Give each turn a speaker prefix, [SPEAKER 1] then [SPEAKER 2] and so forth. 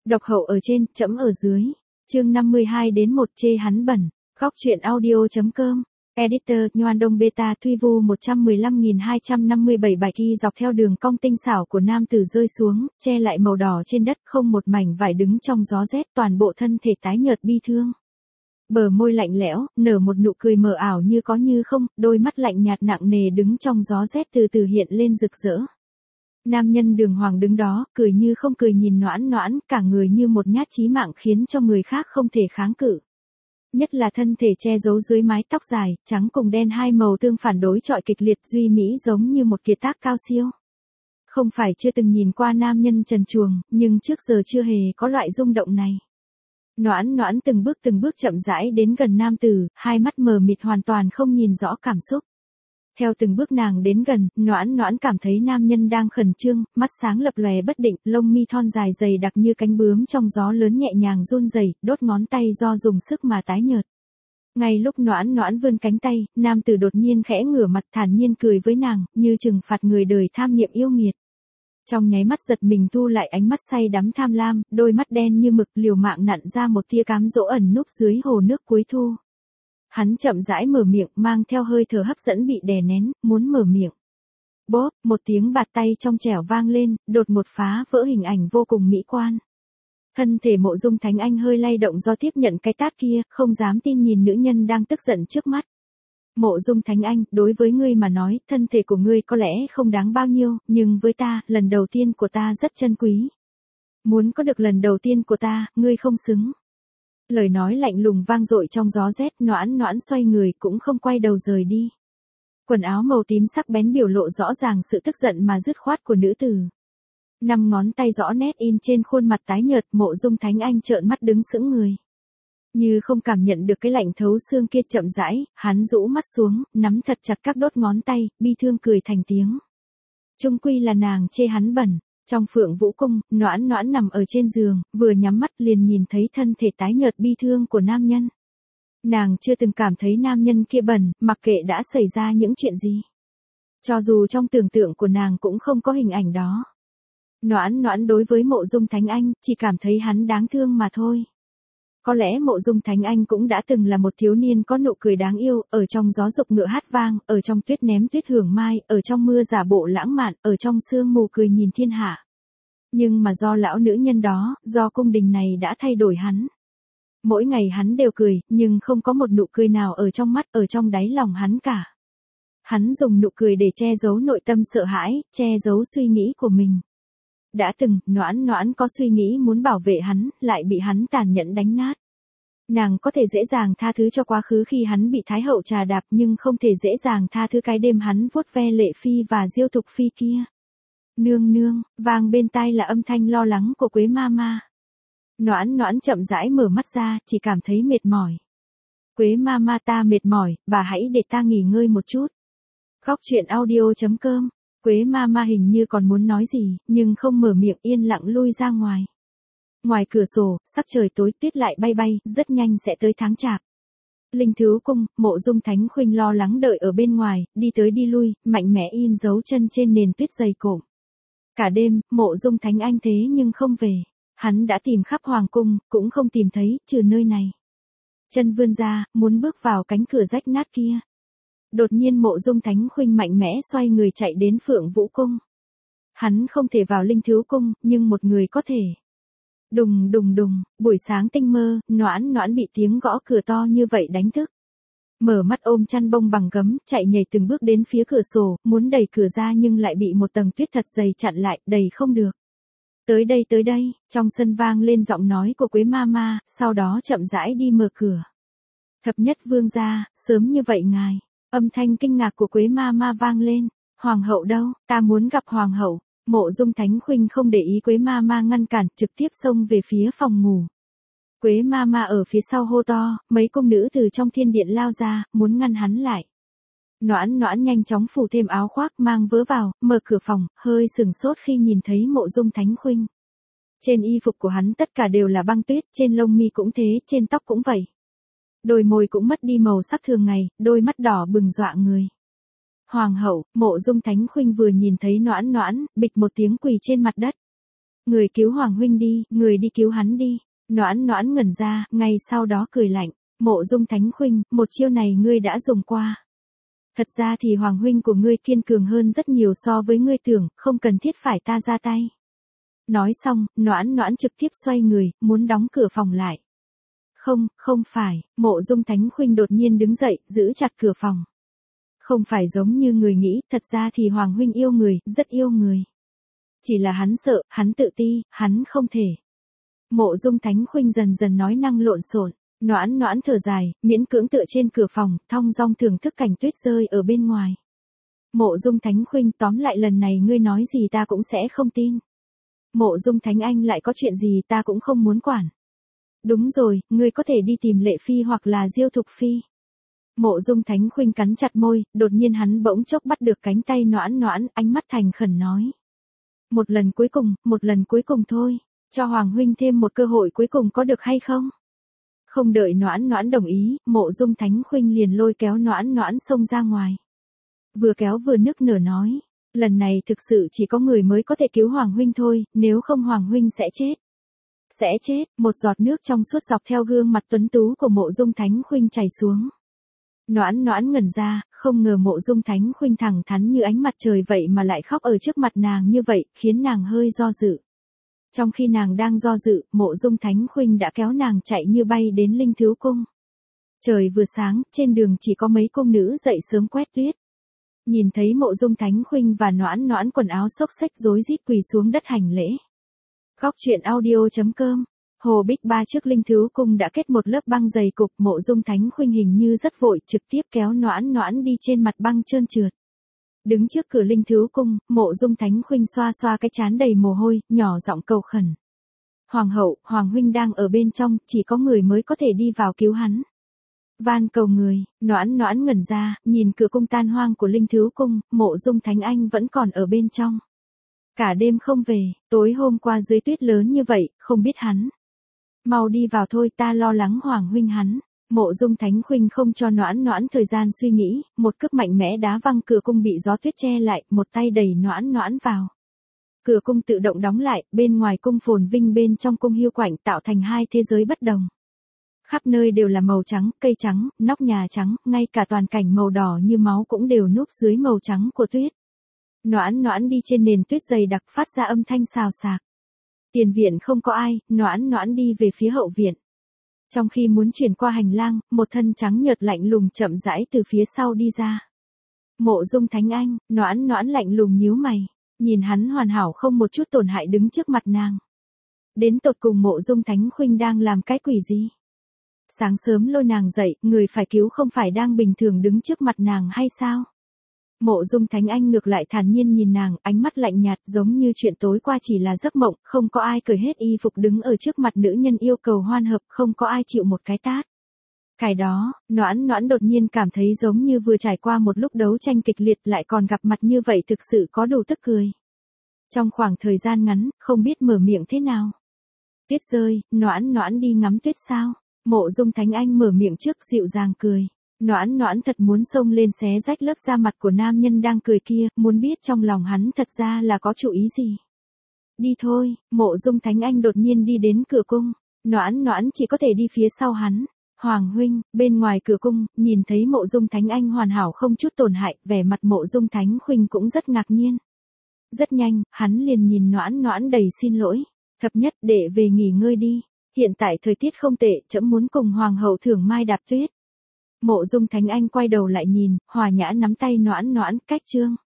[SPEAKER 1] Độc hậu ở trên, trẫm ở dưới. Chương 52 đến 1 chê hắn bẩn. Góc truyện audio.com. Editor, Nhoan Đông Beta Tuy Vu 115.257 bài ghi dọc theo đường cong tinh xảo của nam tử rơi xuống, che lại màu đỏ trên đất, không một mảnh vải đứng trong gió rét, toàn bộ thân thể tái nhợt bi thương. Bờ môi lạnh lẽo, nở một nụ cười mờ ảo như có như không, đôi mắt lạnh nhạt nặng nề đứng trong gió rét từ từ hiện lên rực rỡ. Nam nhân Đường Hoàng đứng đó, cười như không cười nhìn Noãn Noãn, cả người như một nhát chí mạng khiến cho người khác không thể kháng cự. Nhất là thân thể che giấu dưới mái tóc dài, trắng cùng đen hai màu tương phản đối chọi kịch liệt duy mỹ giống như một kiệt tác cao siêu. Không phải chưa từng nhìn qua nam nhân trần truồng, nhưng trước giờ chưa hề có loại rung động này. Noãn Noãn từng bước chậm rãi đến gần nam tử, hai mắt mờ mịt hoàn toàn không nhìn rõ cảm xúc. Theo từng bước nàng đến gần, Noãn Noãn cảm thấy nam nhân đang khẩn trương, mắt sáng lập lòe bất định, lông mi thon dài dày đặc như cánh bướm trong gió lớn nhẹ nhàng run rẩy, đốt ngón tay do dùng sức mà tái nhợt. Ngay lúc Noãn Noãn vươn cánh tay, nam tử đột nhiên khẽ ngửa mặt thản nhiên cười với nàng, như trừng phạt người đời tham niệm yêu nghiệt. Trong nháy mắt giật mình thu lại ánh mắt say đắm tham lam, đôi mắt đen như mực liều mạng nặn ra một tia cám dỗ ẩn núp dưới hồ nước cuối thu. Hắn chậm rãi mở miệng, mang theo hơi thở hấp dẫn bị đè nén, muốn mở miệng. Bốp, một tiếng bạt tay trong trẻo vang lên, đột một phá vỡ hình ảnh vô cùng mỹ quan. Thân thể Mộ Dung Thánh Anh hơi lay động do tiếp nhận cái tát kia, không dám tin nhìn nữ nhân đang tức giận trước mắt. Mộ Dung Thánh Anh, đối với ngươi mà nói, thân thể của ngươi có lẽ không đáng bao nhiêu, nhưng với ta, lần đầu tiên của ta rất chân quý. Muốn có được lần đầu tiên của ta, ngươi không xứng. Lời nói lạnh lùng vang dội trong gió rét, Noãn Noãn xoay người cũng không quay đầu rời đi. Quần áo màu tím sắc bén biểu lộ rõ ràng sự tức giận mà dứt khoát của nữ tử. 5 ngón tay rõ nét in trên khuôn mặt tái nhợt, Mộ Dung Thánh Anh trợn mắt đứng sững người. Như không cảm nhận được cái lạnh thấu xương kia chậm rãi, hắn rũ mắt xuống, nắm thật chặt các đốt ngón tay, bi thương cười thành tiếng. Chung quy là nàng chê hắn bẩn. Trong Phượng Vũ Cung, Noãn Noãn nằm ở trên giường, vừa nhắm mắt liền nhìn thấy thân thể tái nhợt bi thương của nam nhân. Nàng chưa từng cảm thấy nam nhân kia bẩn, mặc kệ đã xảy ra những chuyện gì. Cho dù trong tưởng tượng của nàng cũng không có hình ảnh đó. Noãn Noãn đối với Mộ Dung Thánh Anh, chỉ cảm thấy hắn đáng thương mà thôi. Có lẽ Mộ Dung Thánh Anh cũng đã từng là một thiếu niên có nụ cười đáng yêu, ở trong gió dục ngựa hát vang, ở trong tuyết ném tuyết hưởng mai, ở trong mưa giả bộ lãng mạn, ở trong sương mù cười nhìn thiên hạ. Nhưng mà do lão nữ nhân đó, do cung đình này đã thay đổi hắn. Mỗi ngày hắn đều cười, nhưng không có một nụ cười nào ở trong mắt, ở trong đáy lòng hắn cả. Hắn dùng nụ cười để che giấu nội tâm sợ hãi, che giấu suy nghĩ của mình. Đã từng, Noãn Noãn có suy nghĩ muốn bảo vệ hắn, lại bị hắn tàn nhẫn đánh nát. Nàng có thể dễ dàng tha thứ cho quá khứ khi hắn bị Thái Hậu trà đạp nhưng không thể dễ dàng tha thứ cái đêm hắn vuốt ve Lệ Phi và Diêu Thục Phi kia. Nương nương, vang bên tai là âm thanh lo lắng của Quế Mama. Noãn Noãn chậm rãi mở mắt ra, chỉ cảm thấy mệt mỏi. Quế Mama ta mệt mỏi, bà hãy để ta nghỉ ngơi một chút. Góc truyện audio.com. Quế Mama hình như còn muốn nói gì, nhưng không mở miệng, yên lặng lui ra ngoài. Ngoài cửa sổ, sắc trời tối, tuyết lại bay bay, rất nhanh sẽ tới tháng chạp. Linh Thứ Cung, Mộ Dung Thánh Khuynh lo lắng đợi ở bên ngoài, đi tới đi lui, mạnh mẽ in dấu chân trên nền tuyết dày cộm. Cả đêm, Mộ Dung Thánh Anh thế nhưng không về. Hắn đã tìm khắp hoàng cung, cũng không tìm thấy, trừ nơi này. Chân vươn ra, muốn bước vào cánh cửa rách nát kia. Đột nhiên Mộ Dung Thánh Khuynh mạnh mẽ xoay người chạy đến Phượng Vũ Cung. Hắn không thể vào Linh Thứ Cung, nhưng một người có thể. Đùng đùng đùng, buổi sáng tinh mơ, Noãn Noãn bị tiếng gõ cửa to như vậy đánh thức. Mở mắt ôm chăn bông bằng gấm, chạy nhảy từng bước đến phía cửa sổ, muốn đẩy cửa ra nhưng lại bị một tầng tuyết thật dày chặn lại, đẩy không được. Tới đây, trong sân vang lên giọng nói của Quế Mama, sau đó chậm rãi đi mở cửa. Thập nhất vương gia, sớm như vậy ngài. Âm thanh kinh ngạc của Quế Mama vang lên. Hoàng hậu đâu, ta muốn gặp hoàng hậu. Mộ Dung Thánh Khuynh không để ý Quế Mama ngăn cản, trực tiếp xông về phía phòng ngủ. Quế Mama ở phía sau hô to, mấy cung nữ từ trong thiên điện lao ra, muốn ngăn hắn lại. Noãn Noãn nhanh chóng phủ thêm áo khoác mang vớ vào, mở cửa phòng, hơi sừng sốt khi nhìn thấy Mộ Dung Thánh Khuynh. Trên y phục của hắn tất cả đều là băng tuyết, trên lông mi cũng thế, trên tóc cũng vậy. Đôi môi cũng mất đi màu sắc thường ngày, đôi mắt đỏ bừng dọa người. Hoàng hậu, Mộ Dung Thánh Khuynh vừa nhìn thấy Noãn Noãn, bịch một tiếng quỳ trên mặt đất. Người cứu Hoàng huynh đi, người đi cứu hắn đi. Noãn noãn ngẩn ra, ngay sau đó cười lạnh. Mộ Dung Thánh Khuynh, một chiêu này ngươi đã dùng qua. Thật ra thì Hoàng huynh của ngươi kiên cường hơn rất nhiều so với ngươi tưởng, không cần thiết phải ta ra tay. Nói xong, noãn noãn trực tiếp xoay người, muốn đóng cửa phòng lại. Không phải, Mộ Dung Thánh Khuynh đột nhiên đứng dậy, giữ chặt cửa phòng. Không phải giống như người nghĩ, thật ra thì Hoàng huynh yêu người, rất yêu người. Chỉ là hắn sợ, hắn tự ti, hắn không thể. Mộ Dung Thánh Khuynh dần dần nói năng lộn xộn, noãn noãn thở dài, miễn cưỡng tựa trên cửa phòng, thong dong thưởng thức cảnh tuyết rơi ở bên ngoài. Mộ Dung Thánh Khuynh, tóm lại lần này ngươi nói gì ta cũng sẽ không tin. Mộ Dung Thánh Anh lại có chuyện gì ta cũng không muốn quản. Đúng rồi, ngươi có thể đi tìm Lệ Phi hoặc là Diêu Thục Phi. Mộ Dung Thánh Khuynh cắn chặt môi, đột nhiên hắn bỗng chốc bắt được cánh tay noãn noãn, ánh mắt thành khẩn nói. Một lần cuối cùng thôi, cho Hoàng huynh thêm một cơ hội cuối cùng có được hay không? Không đợi noãn noãn đồng ý, Mộ Dung Thánh Khuynh liền lôi kéo noãn noãn xông ra ngoài. Vừa kéo vừa nức nở nói, lần này thực sự chỉ có người mới có thể cứu Hoàng huynh thôi, nếu không Hoàng huynh sẽ chết. Sẽ chết, một giọt nước trong suốt dọc theo gương mặt tuấn tú của Mộ Dung Thánh Khuynh chảy xuống. Noãn noãn ngẩn ra, không ngờ Mộ Dung Thánh Khuynh thẳng thắn như ánh mặt trời vậy mà lại khóc ở trước mặt nàng như vậy, khiến nàng hơi do dự. Trong khi nàng đang do dự, Mộ Dung Thánh Khuynh đã kéo nàng chạy như bay đến Linh Thiếu Cung. Trời vừa sáng, trên đường chỉ có mấy cung nữ dậy sớm quét tuyết. Nhìn thấy Mộ Dung Thánh Khuynh và noãn noãn quần áo xốc xếch rối rít quỳ xuống đất hành lễ. Góc truyện audio.com. Hồ Bích Ba trước Linh Thiếu Cung đã kết một lớp băng dày cục, Mộ Dung Thánh Khuynh hình như rất vội, trực tiếp kéo noãn noãn đi trên mặt băng trơn trượt. Đứng trước cửa Linh Thiếu Cung, Mộ Dung Thánh Khuynh xoa xoa cái trán đầy mồ hôi, nhỏ giọng cầu khẩn. Hoàng hậu, Hoàng huynh đang ở bên trong, chỉ có người mới có thể đi vào cứu hắn. Van cầu người, noãn noãn ngẩn ra, nhìn cửa cung tan hoang của Linh Thiếu Cung, Mộ Dung Thánh Anh vẫn còn ở bên trong. Cả đêm không về, tối hôm qua dưới tuyết lớn như vậy, không biết hắn. Mau đi vào thôi, ta lo lắng Hoàng huynh hắn. Mộ Dung Thánh Khuynh không cho noãn noãn thời gian suy nghĩ, một cước mạnh mẽ đá văng cửa cung bị gió tuyết che lại, một tay đẩy noãn noãn vào. Cửa cung tự động đóng lại, bên ngoài cung phồn vinh, bên trong cung hiu quạnh, tạo thành hai thế giới bất đồng. Khắp nơi đều là màu trắng, cây trắng, nóc nhà trắng, ngay cả toàn cảnh màu đỏ như máu cũng đều núp dưới màu trắng của tuyết. Noãn noãn đi trên nền tuyết dày đặc phát ra âm thanh xào xạc. Tiền viện không có ai, noãn noãn đi về phía hậu viện. Trong khi muốn chuyển qua hành lang, một thân trắng nhợt lạnh lùng chậm rãi từ phía sau đi ra. Mộ Dung Thánh Anh, noãn noãn lạnh lùng nhíu mày, nhìn hắn hoàn hảo không một chút tổn hại đứng trước mặt nàng. Đến tột cùng Mộ Dung Thánh Khuynh đang làm cái quỷ gì? Sáng sớm lôi nàng dậy, người phải cứu không phải đang bình thường đứng trước mặt nàng hay sao? Mộ Dung Thánh Anh ngược lại thản nhiên nhìn nàng, ánh mắt lạnh nhạt giống như chuyện tối qua chỉ là giấc mộng, không có ai cởi hết y phục đứng ở trước mặt nữ nhân yêu cầu hoan hợp, không có ai chịu một cái tát. Cái đó, noãn noãn đột nhiên cảm thấy giống như vừa trải qua một lúc đấu tranh kịch liệt lại còn gặp mặt như vậy thực sự có đủ tức cười. Trong khoảng thời gian ngắn, không biết mở miệng thế nào. Tuyết rơi, noãn noãn đi ngắm tuyết sao? Mộ Dung Thánh Anh mở miệng trước dịu dàng cười. Noãn noãn thật muốn xông lên xé rách lớp da mặt của nam nhân đang cười kia, muốn biết trong lòng hắn thật ra là có chủ ý gì. Đi thôi, Mộ Dung Thánh Anh đột nhiên đi đến cửa cung, noãn noãn chỉ có thể đi phía sau hắn. Hoàng huynh, bên ngoài cửa cung, nhìn thấy Mộ Dung Thánh Anh hoàn hảo không chút tổn hại, vẻ mặt Mộ Dung Thánh Khuynh cũng rất ngạc nhiên. Rất nhanh, hắn liền nhìn noãn noãn đầy xin lỗi. Thập nhất, để về nghỉ ngơi đi. Hiện tại thời tiết không tệ, trẫm muốn cùng Hoàng hậu thưởng mai đạp tuyết. Mộ Dung Thánh Anh quay đầu lại nhìn, hòa nhã nắm tay noãn noãn, cách chương.